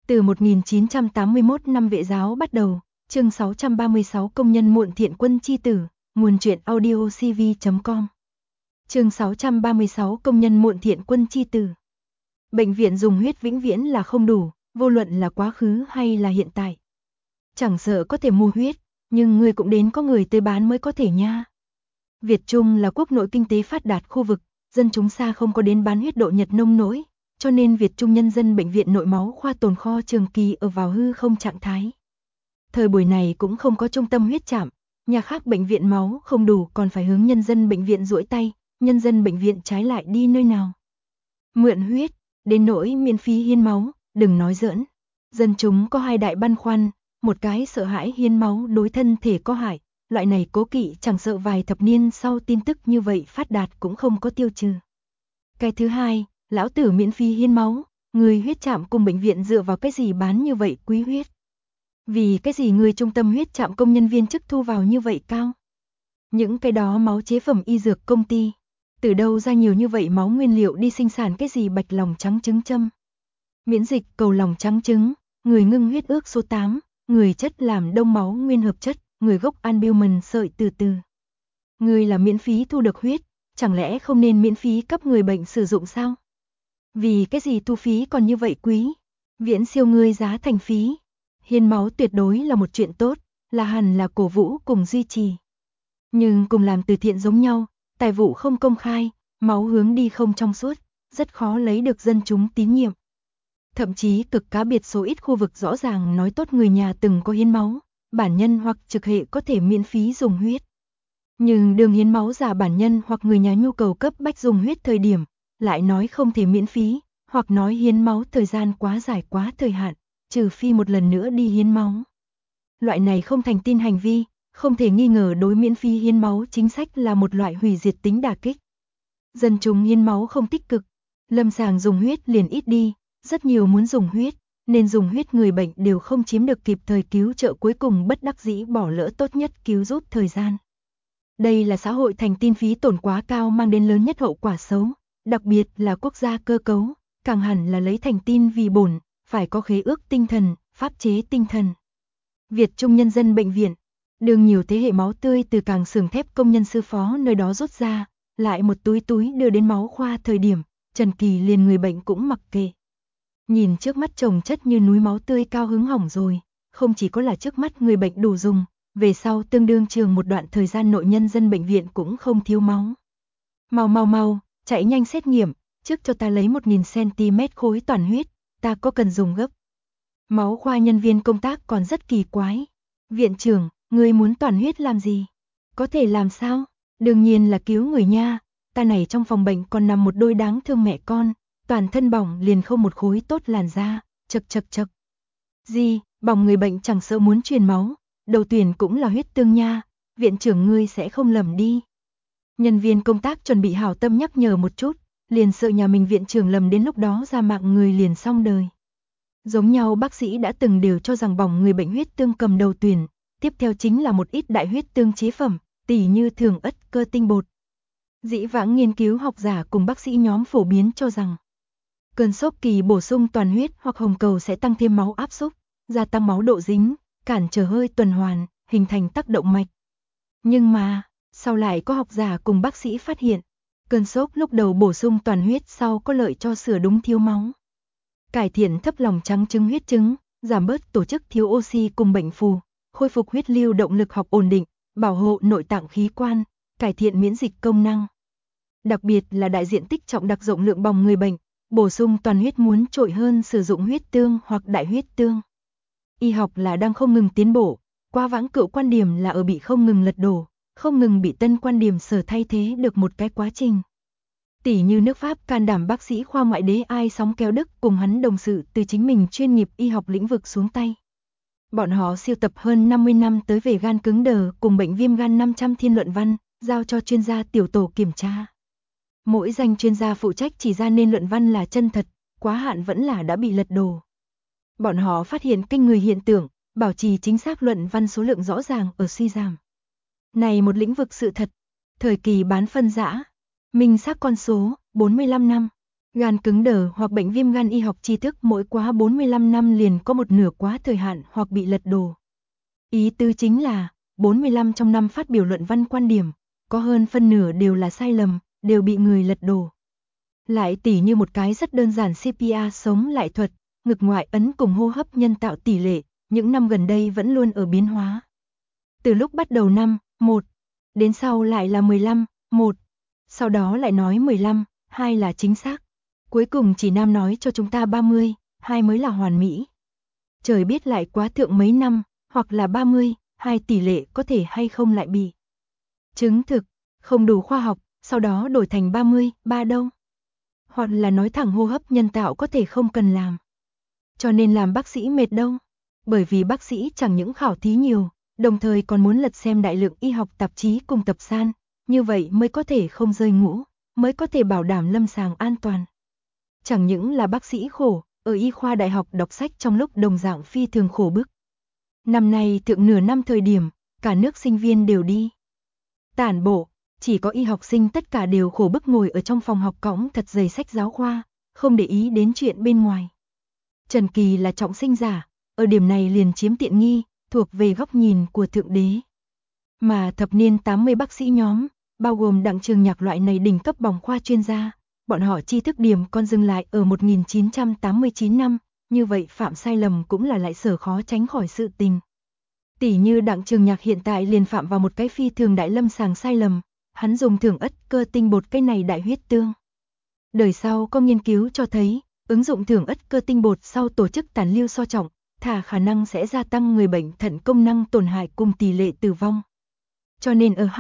Từ 1981 năm Vệ giáo bắt đầu, chương 636 công nhân muộn thiện quân chi tử, nguồn truyện audio cv.com. Chương 636 công nhân muộn thiện quân chi tử. Bệnh viện dùng huyết vĩnh viễn là không đủ, vô luận là quá khứ hay là hiện tại. Chẳng sợ có thể mua huyết, nhưng người cũng đến có người tới bán mới có thể nha. Việt Trung là quốc nội kinh tế phát đạt khu vực, dân chúng xa không có đến bán huyết độ Nhật nông nỗi, cho nên Việt Trung nhân dân bệnh viện nội máu khoa tồn kho trường kỳ ở vào hư không trạng thái. Thời buổi này cũng không có trung tâm huyết trạm, nhà khác bệnh viện máu không đủ còn phải hướng nhân dân bệnh viện duỗi tay, nhân dân bệnh viện trái lại đi nơi nào. Mượn huyết, đến nỗi miễn phí hiến máu, đừng nói giỡn. Dân chúng có hai đại băn khoăn, một cái sợ hãi hiến máu đối thân thể có hại, loại này cố kỵ chẳng sợ vài thập niên sau tin tức như vậy phát đạt cũng không có tiêu trừ. Cái thứ hai, lão tử miễn phí hiến máu, người huyết trạm cùng bệnh viện dựa vào cái gì bán như vậy quý huyết? Vì cái gì người trung tâm huyết trạm công nhân viên chức thu vào như vậy cao? Những cái đó máu chế phẩm y dược công ty, từ đâu ra nhiều như vậy máu nguyên liệu đi sinh sản cái gì bạch lòng trắng trứng châm? Miễn dịch cầu lòng trắng trứng, người ngưng huyết ước số 8, người chất làm đông máu nguyên hợp chất, người gốc albumin sợi từ từ. Người là miễn phí thu được huyết, chẳng lẽ không nên miễn phí cấp người bệnh sử dụng sao? Vì cái gì thu phí còn như vậy quý? Viễn siêu người giá thành phí. Hiến máu tuyệt đối là một chuyện tốt, là hẳn là cổ vũ cùng duy trì. Nhưng cùng làm từ thiện giống nhau, tài vụ không công khai, máu hướng đi không trong suốt, rất khó lấy được dân chúng tín nhiệm. Thậm chí cực cá biệt số ít khu vực rõ ràng nói tốt người nhà từng có hiến máu, bản nhân hoặc trực hệ có thể miễn phí dùng huyết. Nhưng đường hiến máu giả bản nhân hoặc người nhà nhu cầu cấp bách dùng huyết thời điểm, lại nói không thể miễn phí, hoặc nói hiến máu thời gian quá dài quá thời hạn, trừ phi một lần nữa đi hiến máu. Loại này không thành tin hành vi, không thể nghi ngờ đối miễn phí hiến máu chính sách là một loại hủy diệt tính đả kích. Dân chúng hiến máu không tích cực, lâm sàng dùng huyết liền ít đi, rất nhiều muốn dùng huyết, nên dùng huyết người bệnh đều không chiếm được kịp thời cứu trợ cuối cùng bất đắc dĩ bỏ lỡ tốt nhất cứu giúp thời gian. Đây là xã hội thành tin phí tổn quá cao mang đến lớn nhất hậu quả xấu, đặc biệt là quốc gia cơ cấu, càng hẳn là lấy thành tin vì bổn, phải có khế ước tinh thần, pháp chế tinh thần. Việt Trung nhân dân bệnh viện, đường nhiều thế hệ máu tươi từ càng xưởng thép công nhân sư phó nơi đó rút ra, lại một túi túi đưa đến máu khoa thời điểm, Trần Kỳ liền người bệnh cũng mặc kệ. Nhìn trước mắt chồng chất như núi máu tươi cao hứng hỏng rồi, không chỉ có là trước mắt người bệnh đủ dùng, về sau tương đương trường một đoạn thời gian nội nhân dân bệnh viện cũng không thiếu máu. Mau, chạy nhanh xét nghiệm, trước cho ta lấy 1000cm khối toàn huyết, ta có cần dùng gấp. Máu khoa nhân viên công tác còn rất kỳ quái. Viện trưởng, ngươi muốn toàn huyết làm gì? Có thể làm sao? Đương nhiên là cứu người nha, ta này trong phòng bệnh còn nằm một đôi đáng thương mẹ con, toàn thân bỏng liền không một khối tốt làn da, chật. Gì, bỏng người bệnh chẳng sợ muốn truyền máu, đầu tuyển cũng là huyết tương nha, viện trưởng ngươi sẽ không lầm đi. Nhân viên công tác chuẩn bị hảo tâm nhắc nhở một chút, liền sợ nhà mình viện trưởng lầm đến lúc đó ra mạng người liền xong đời. Giống nhau bác sĩ đã từng đều cho rằng bỏng người bệnh huyết tương cầm đầu tuyển, tiếp theo chính là một ít đại huyết tương chế phẩm, tỉ như thường ất cơ tinh bột. Dĩ vãng nghiên cứu học giả cùng bác sĩ nhóm phổ biến cho rằng cơn sốt kỳ bổ sung toàn huyết hoặc hồng cầu sẽ tăng thêm máu áp xúc, gia tăng máu độ dính, cản trở hơi tuần hoàn, hình thành tắc động mạch. Nhưng mà, sau lại có học giả cùng bác sĩ phát hiện, cơn sốt lúc đầu bổ sung toàn huyết sau có lợi cho sửa đúng thiếu máu. Cải thiện thấp lòng trắng trứng huyết chứng, giảm bớt tổ chức thiếu oxy cùng bệnh phù, khôi phục huyết lưu động lực học ổn định, bảo hộ nội tạng khí quan, cải thiện miễn dịch công năng. Đặc biệt là đại diện tích trọng đặc rộng lượng bỏng người bệnh, bổ sung toàn huyết muốn trội hơn sử dụng huyết tương hoặc đại huyết tương. Y học là đang không ngừng tiến bộ, qua vãng cựu quan điểm là ở bị không ngừng lật đổ, không ngừng bị tân quan điểm sở thay thế được một cái quá trình. Tỷ như nước Pháp can đảm bác sĩ khoa ngoại đế Ai Sóng Kéo Đức cùng hắn đồng sự từ chính mình chuyên nghiệp y học lĩnh vực xuống tay. Bọn họ siêu tập hơn 50 năm tới về gan cứng đờ cùng bệnh viêm gan 500 thiên luận văn, giao cho chuyên gia tiểu tổ kiểm tra. Mỗi danh chuyên gia phụ trách chỉ ra nên luận văn là chân thật, quá hạn vẫn là đã bị lật đổ. Bọn họ phát hiện kinh người hiện tượng, bảo trì chính xác luận văn số lượng rõ ràng ở suy giảm. Này một lĩnh vực sự thật, thời kỳ bán phân rã, minh xác con số, 45 năm. Gan cứng đờ hoặc bệnh viêm gan y học tri thức mỗi quá 45 năm liền có một nửa quá thời hạn hoặc bị lật đổ. Ý tứ chính là, 45 trong năm phát biểu luận văn quan điểm, có hơn phân nửa đều là sai lầm, đều bị người lật đổ. Lại tỉ như một cái rất đơn giản CPR sống lại thuật, ngực ngoại ấn cùng hô hấp nhân tạo tỷ lệ, những năm gần đây vẫn luôn ở biến hóa. Từ lúc bắt đầu năm 1, đến sau lại là 15, 1, sau đó lại nói 15, 2 là chính xác. Cuối cùng chỉ Nam nói cho chúng ta 30, 2 mới là hoàn mỹ. Trời biết lại quá thượng mấy năm, hoặc là 30, 2 tỷ lệ có thể hay không lại bị chứng thực, không đủ khoa học, sau đó đổi thành 30, 3 đâu. Hoặc là nói thẳng hô hấp nhân tạo có thể không cần làm. Cho nên làm bác sĩ mệt đâu. Bởi vì bác sĩ chẳng những khảo thí nhiều, đồng thời còn muốn lật xem đại lượng y học tạp chí cùng tập san, như vậy mới có thể không rơi ngũ, mới có thể bảo đảm lâm sàng an toàn. Chẳng những là bác sĩ khổ, ở y khoa đại học đọc sách trong lúc đồng dạng phi thường khổ bức. Năm nay thượng nửa năm thời điểm, cả nước sinh viên đều đi tản bộ, chỉ có y học sinh tất cả đều khổ bức ngồi ở trong phòng học cõng thật dày sách giáo khoa, không để ý đến chuyện bên ngoài. Trần Kỳ là trọng sinh giả, ở điểm này liền chiếm tiện nghi, thuộc về góc nhìn của Thượng Đế. Mà thập niên 80 bác sĩ nhóm, bao gồm Đặng Trường Nhạc loại này đỉnh cấp bỏng khoa chuyên gia, bọn họ tri thức điểm còn dừng lại ở 1989 năm, như vậy phạm sai lầm cũng là lại sở khó tránh khỏi sự tình. Tỷ như Đặng Trường Nhạc hiện tại liền phạm vào một cái phi thường đại lâm sàng sai lầm, hắn dùng thưởng ất cơ tinh bột cái này đại huyết tương. Đời sau có nghiên cứu cho thấy, ứng dụng thưởng ất cơ tinh bột sau tổ chức tàn lưu so trọng, thả khả năng sẽ gia tăng người bệnh thận công năng tổn hại cùng tỷ lệ tử vong. Cho nên ở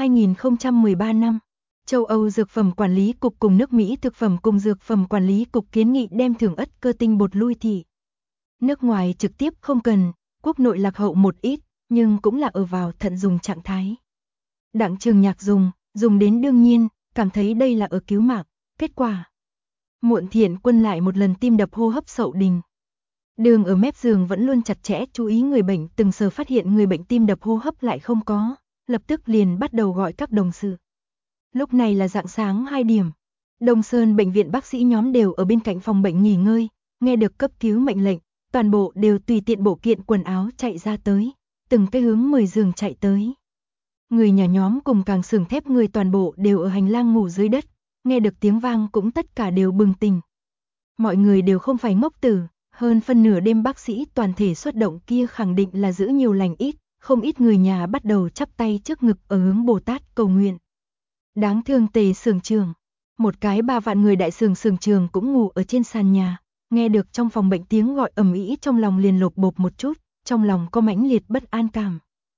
2013 năm, châu Âu Dược phẩm Quản lý Cục cùng nước Mỹ Thực phẩm cùng Dược phẩm Quản lý Cục kiến nghị đem thưởng ất cơ tinh bột lui thị. Nước ngoài trực tiếp không cần, quốc nội lạc hậu một ít, nhưng cũng là ở vào thận dùng trạng thái. Đặng Trường Nhạc dùng đến đương nhiên, cảm thấy đây là ở cứu mạng, kết quả. Muộn Thiện Quân lại một lần tim đập hô hấp sậu đình. Đường ở mép giường vẫn luôn chặt chẽ chú ý người bệnh, từng sờ phát hiện người bệnh tim đập hô hấp lại không có, lập tức liền bắt đầu gọi các đồng sự. Lúc này là rạng sáng 2 điểm. Đông Sơn bệnh viện bác sĩ nhóm đều ở bên cạnh phòng bệnh nghỉ ngơi, nghe được cấp cứu mệnh lệnh, toàn bộ đều tùy tiện bộ kiện quần áo chạy ra tới, từng cái hướng 10 giường chạy tới. Người nhà nhóm cùng càng xưởng thép người toàn bộ đều ở hành lang ngủ dưới đất, nghe được tiếng vang cũng tất cả đều bừng tỉnh. Mọi người đều không phải ngốc tử, hơn phân nửa đêm bác sĩ toàn thể xuất động kia khẳng định là giữ nhiều lành ít, không ít người nhà bắt đầu chắp tay trước ngực ở hướng Bồ Tát cầu nguyện. Đáng thương Tề xưởng trường, một cái 3 vạn người đại xưởng trường cũng ngủ ở trên sàn nhà, nghe được trong phòng bệnh tiếng gọi ầm ĩ trong lòng liền lột bột một chút, trong lòng có mãnh liệt bất an cảm.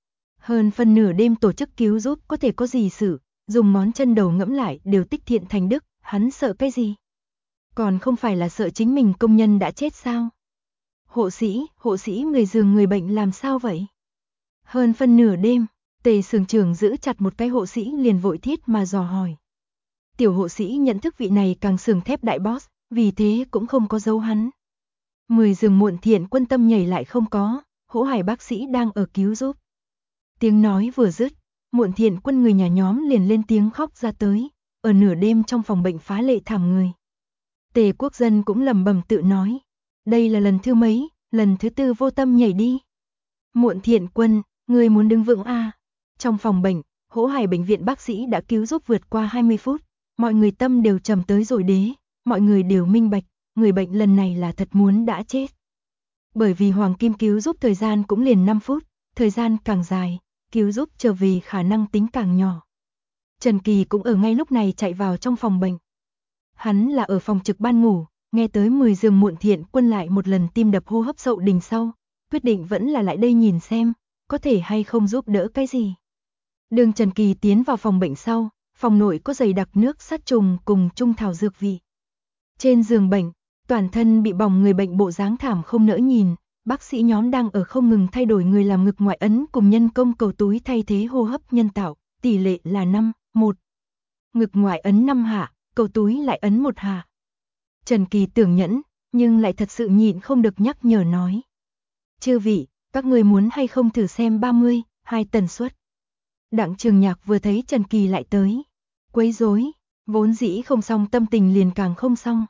Hơn phân nửa đêm tổ chức cứu giúp có thể có gì sự, dùng món chân đầu ngẫm lại đều tích thiện thành đức, hắn sợ cái gì? Còn không phải là sợ chính mình công nhân đã chết sao? Hộ sĩ người giường người bệnh làm sao vậy? Hơn phân nửa đêm, Tề xưởng trưởng giữ chặt một cái hộ sĩ liền vội thiết mà dò hỏi. Tiểu hộ sĩ nhận thức vị này càng xưởng thép đại boss, vì thế cũng không có giấu hắn. 10 giường Muộn Thiện Quân tâm nhảy lại không có, Hỗ Hải bác sĩ đang ở cứu giúp. Tiếng nói vừa dứt, Muộn Thiện Quân người nhà nhóm liền lên tiếng khóc ra tới, ở nửa đêm trong phòng bệnh phá lệ thảm người. Tề Quốc Dân cũng lẩm bẩm tự nói, đây là lần thứ mấy, lần thứ 4 vô tâm nhảy đi. Muộn Thiện Quân, người muốn đứng vững a. Trong phòng bệnh, Hỗ Hải bệnh viện bác sĩ đã cứu giúp vượt qua 20 phút, mọi người tâm đều trầm tới rồi đế, mọi người đều minh bạch, người bệnh lần này là thật muốn đã chết. Bởi vì Hoàng Kim cứu giúp thời gian cũng liền 5 phút, thời gian càng dài, cứu giúp trở về khả năng tính càng nhỏ. Trần Kỳ cũng ở ngay lúc này chạy vào trong phòng bệnh. Hắn là ở phòng trực ban ngủ, nghe tới 10 giường Muộn Thiện Quân lại một lần tim đập hô hấp sậu đình sau, quyết định vẫn là lại đây nhìn xem, có thể hay không giúp đỡ cái gì. Đường Trần Kỳ tiến vào phòng bệnh sau, phòng nội có dày đặc nước sát trùng cùng trung thảo dược vị. Trên giường bệnh, toàn thân bị bỏng người bệnh bộ dáng thảm không nỡ nhìn, bác sĩ nhóm đang ở không ngừng thay đổi người làm ngực ngoại ấn cùng nhân công cầu túi thay thế hô hấp nhân tạo, tỷ lệ là 5-1. Ngực ngoại ấn 5 hạ, cầu túi lại ấn 1 hạ. Trần Kỳ tưởng nhẫn, nhưng lại thật sự nhịn không được nhắc nhở nói. Chư vị, các người muốn hay không thử xem 30, 2 tần suất. Đặng Trường Nhạc vừa thấy Trần Kỳ lại tới, quấy rối, vốn dĩ không xong tâm tình liền càng không xong.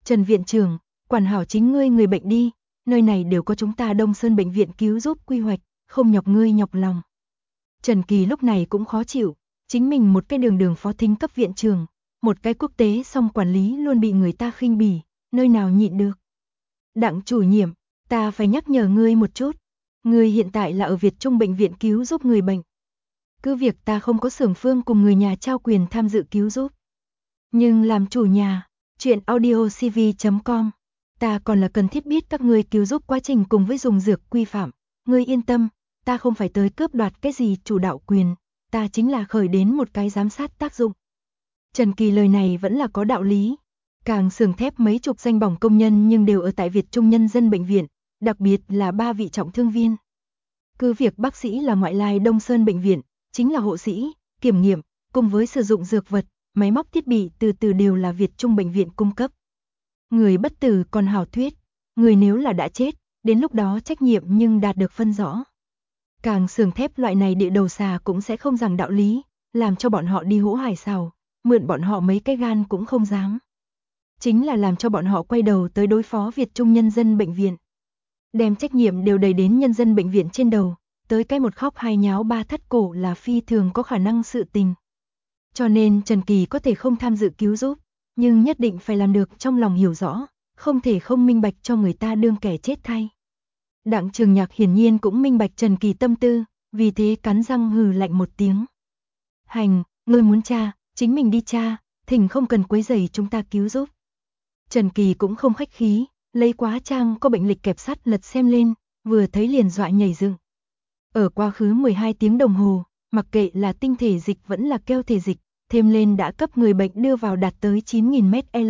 Trần viện trưởng, quản hảo chính ngươi người bệnh đi, nơi này đều có chúng ta Đông Sơn bệnh viện cứu giúp quy hoạch, không nhọc ngươi nhọc lòng. Trần Kỳ lúc này cũng khó chịu, chính mình một cái đường phó thính cấp viện trưởng, một cái quốc tế song quản lý luôn bị người ta khinh bỉ, nơi nào nhịn được. Đặng chủ nhiệm, ta phải nhắc nhở ngươi một chút, ngươi hiện tại là ở Việt Trung bệnh viện cứu giúp người bệnh. Cứ việc ta không có xưởng phương cùng người nhà trao quyền tham dự cứu giúp. Nhưng làm chủ nhà, chuyện audiocv.com, ta còn là cần thiết biết các ngươi cứu giúp quá trình cùng với dùng dược quy phạm. Ngươi yên tâm, ta không phải tới cướp đoạt cái gì chủ đạo quyền, ta chính là khởi đến một cái giám sát tác dụng. Trần Kỳ lời này vẫn là có đạo lý. Càng xưởng thép mấy chục danh bỏng công nhân nhưng đều ở tại Việt Trung Nhân dân bệnh viện, đặc biệt là 3 vị trọng thương viên. Cứ việc bác sĩ là ngoại lai Đông Sơn bệnh viện, chính là hộ sĩ, kiểm nghiệm, cùng với sử dụng dược vật, máy móc thiết bị từ đều là Việt Trung bệnh viện cung cấp. Người bất tử còn hảo thuyết, người nếu là đã chết, đến lúc đó trách nhiệm nhưng đạt được phân rõ. Càng xưởng thép loại này địa đầu xà cũng sẽ không rằng đạo lý, làm cho bọn họ đi hũ hải xào, mượn bọn họ mấy cái gan cũng không dám. Chính là làm cho bọn họ quay đầu tới đối phó Việt Trung Nhân dân bệnh viện. Đem trách nhiệm đều đẩy đến nhân dân bệnh viện trên đầu, tới cái một khóc hai nháo ba thắt cổ là phi thường có khả năng sự tình. Cho nên Trần Kỳ có thể không tham dự cứu giúp, nhưng nhất định phải làm được trong lòng hiểu rõ, không thể không minh bạch cho người ta đương kẻ chết thay. Đặng Trường Nhạc hiển nhiên cũng minh bạch Trần Kỳ tâm tư, vì thế cắn răng hừ lạnh một tiếng. Hành, ngươi muốn tra, chính mình đi tra, thỉnh không cần quấy rầy chúng ta cứu giúp. Trần Kỳ cũng không khách khí, lấy quá trang có bệnh lịch kẹp sắt lật xem lên, vừa thấy liền dọa nhảy dựng. Ở quá khứ 12 tiếng đồng hồ, mặc kệ là tinh thể dịch vẫn là keo thể dịch, thêm lên đã cấp người bệnh đưa vào đạt tới 9.000 ml.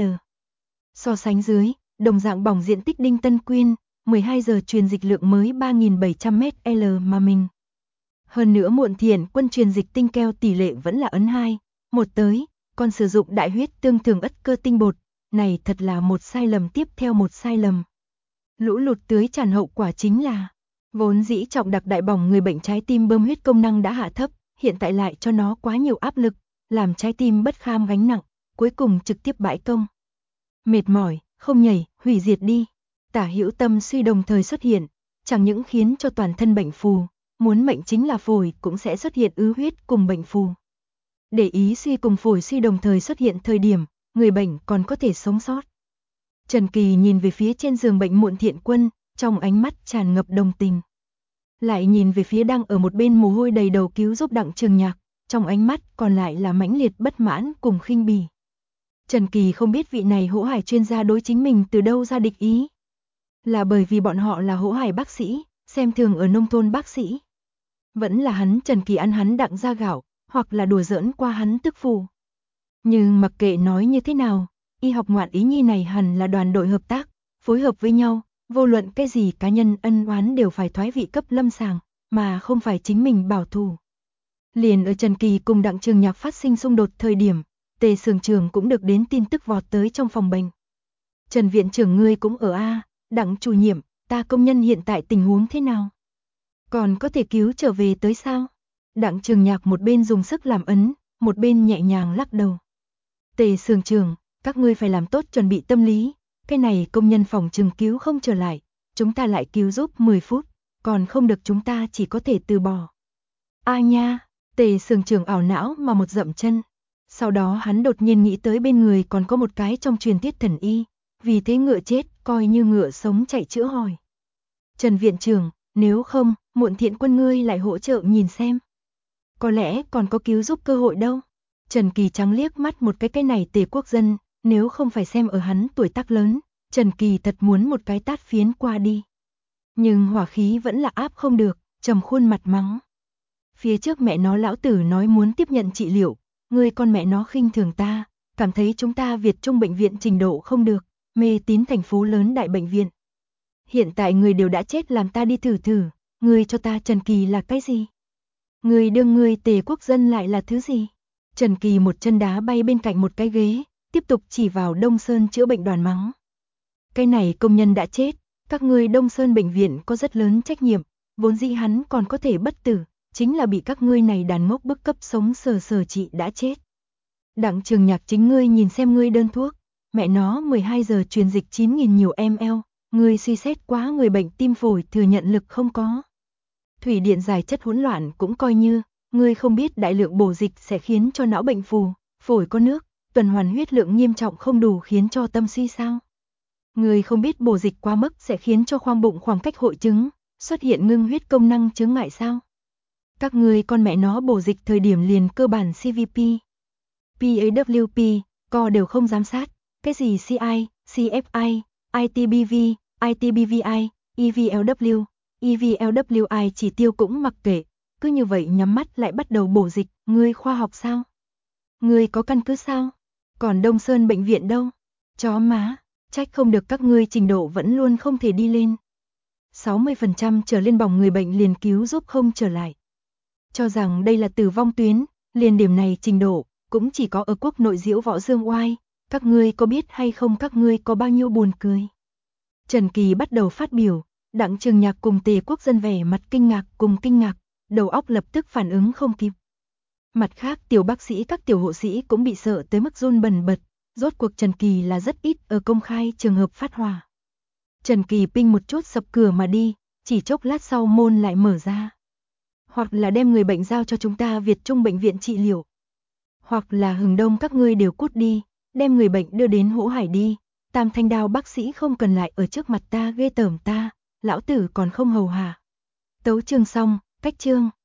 So sánh dưới, đồng dạng bỏng diện tích Đinh Tân Quyên, 12 giờ truyền dịch lượng mới 3.700 ml mà mình. Hơn nữa Muộn Thiện Quân truyền dịch tinh keo tỷ lệ vẫn là ấn 2, 1 tới, còn sử dụng đại huyết tương thường ất cơ tinh bột, này thật là một sai lầm tiếp theo một sai lầm. Lũ lụt tưới tràn hậu quả chính là, vốn dĩ trọng đặc đại bỏng người bệnh trái tim bơm huyết công năng đã hạ thấp, hiện tại lại cho nó quá nhiều áp lực, làm trái tim bất kham gánh nặng, cuối cùng trực tiếp bãi công. Mệt mỏi, không nhảy, hủy diệt đi. Tả hữu tâm suy đồng thời xuất hiện, chẳng những khiến cho toàn thân bệnh phù, muốn mệnh chính là phổi cũng sẽ xuất hiện ứ huyết cùng bệnh phù. Để ý suy cùng phổi suy đồng thời xuất hiện thời điểm, người bệnh còn có thể sống sót. Trần Kỳ nhìn về phía trên giường bệnh Muộn Thiện Quân, trong ánh mắt tràn ngập đồng tình. Lại nhìn về phía đang ở một bên mồ hôi đầy đầu cứu giúp Đặng Trường Nhạc, trong ánh mắt còn lại là mãnh liệt bất mãn cùng khinh bỉ. Trần Kỳ không biết vị này hỗ hải chuyên gia đối chính mình từ đâu ra địch ý. Là bởi vì bọn họ là hỗ hải bác sĩ, xem thường ở nông thôn bác sĩ. Vẫn là hắn Trần Kỳ ăn hắn Đặng ra gạo, hoặc là đùa giỡn qua hắn tức phù. Nhưng mặc kệ nói như thế nào, y học ngoạn ý nhi này hẳn là đoàn đội hợp tác, phối hợp với nhau, vô luận cái gì cá nhân ân oán đều phải thoái vị cấp lâm sàng, mà không phải chính mình bảo thủ. Liền ở Trần Kỳ cùng Đặng Trường Nhạc phát sinh xung đột thời điểm, Tề Sưởng Trường cũng được đến tin tức vọt tới trong phòng bệnh. Trần viện trưởng ngươi cũng ở a, Đặng chủ nhiệm, ta công nhân hiện tại tình huống thế nào? Còn có thể cứu trở về tới sao? Đặng Trường Nhạc một bên dùng sức làm ấn, một bên nhẹ nhàng lắc đầu. Tề Sưởng Trường, các ngươi phải làm tốt chuẩn bị tâm lý, cái này công nhân phòng trừng cứu không trở lại, chúng ta lại cứu giúp 10 phút, còn không được chúng ta chỉ có thể từ bỏ. A nha, Tề Sưởng Trường ảo não mà một dậm chân. Sau đó hắn đột nhiên nghĩ tới bên người còn có một cái trong truyền thuyết thần y, vì thế ngựa chết coi như ngựa sống chạy chữa hỏi. Trần viện trưởng, nếu không, Muộn Thiện Quân ngươi lại hỗ trợ nhìn xem. Có lẽ còn có cứu giúp cơ hội đâu. Trần Kỳ trắng liếc mắt một cái này Tề quốc dân, nếu không phải xem ở hắn tuổi tác lớn, Trần Kỳ thật muốn một cái tát phiến qua đi. Nhưng hỏa khí vẫn là áp không được, trầm khuôn mặt mắng. Phía trước mẹ nó lão tử nói muốn tiếp nhận trị liệu, ngươi con mẹ nó khinh thường ta, cảm thấy chúng ta Việt Trung bệnh viện trình độ không được, mê tín thành phố lớn đại bệnh viện. Hiện tại người đều đã chết làm ta đi thử, ngươi cho ta Trần Kỳ là cái gì? Ngươi đương ngươi Tề quốc dân lại là thứ gì? Trần Kỳ một chân đá bay bên cạnh một cái ghế, tiếp tục chỉ vào Đông Sơn chữa bệnh đoàn mắng. Cái này công nhân đã chết, các ngươi Đông Sơn bệnh viện có rất lớn trách nhiệm, vốn dĩ hắn còn có thể bất tử, chính là bị các ngươi này đàn ngốc bức cấp sống sờ sờ chị đã chết. Đặng Trường Nhạc chính ngươi nhìn xem ngươi đơn thuốc, Mẹ nó 12 giờ truyền dịch 9.000 nhiều ml, người suy xét quá, người bệnh tim phổi thừa nhận lực không có. Thủy điện giải chất hỗn loạn cũng coi như, người không biết đại lượng bổ dịch sẽ khiến cho não bệnh phù, phổi có nước, tuần hoàn huyết lượng nghiêm trọng không đủ khiến cho tâm suy sao. Người không biết bổ dịch quá mức sẽ khiến cho khoang bụng khoảng cách hội chứng, xuất hiện ngưng huyết công năng chướng ngại sao. Các người con mẹ nó bổ dịch thời điểm liền cơ bản CVP, PAWP, co đều không giám sát, cái gì CI, CFI, ITBV, ITBVI, EVLW, EVLWI chỉ tiêu cũng mặc kệ, cứ như vậy nhắm mắt lại bắt đầu bổ dịch, ngươi khoa học sao? Ngươi có căn cứ sao? Còn Đông Sơn bệnh viện đâu? Chó má, trách không được các ngươi trình độ vẫn luôn không thể đi lên. 60% trở lên bỏng người bệnh liền cứu giúp không trở lại. Cho rằng đây là tử vong tuyến, liền điểm này trình độ, cũng chỉ có ở quốc nội Diễu Võ Dương Oai, các ngươi có biết hay không các ngươi có bao nhiêu buồn cười. Trần Kỳ bắt đầu phát biểu, Đặng Trường Nhạc cùng Tề Quốc Dân vẻ mặt kinh ngạc, đầu óc lập tức phản ứng không kịp. Mặt khác tiểu bác sĩ các tiểu hộ sĩ cũng bị sợ tới mức run bần bật, rốt cuộc Trần Kỳ là rất ít ở công khai trường hợp phát hỏa. Trần Kỳ pinh một chút sập cửa mà đi, chỉ chốc lát sau môn lại mở ra. Hoặc là đem người bệnh giao cho chúng ta Việt Trung bệnh viện trị liệu. Hoặc là Hừng Đông các ngươi đều cút đi, đem người bệnh đưa đến Hỗ Hải đi. Tam Thanh Đao bác sĩ không cần lại ở trước mặt ta ghê tởm ta, lão tử còn không hầu hạ. Tấu chương xong, cách chương.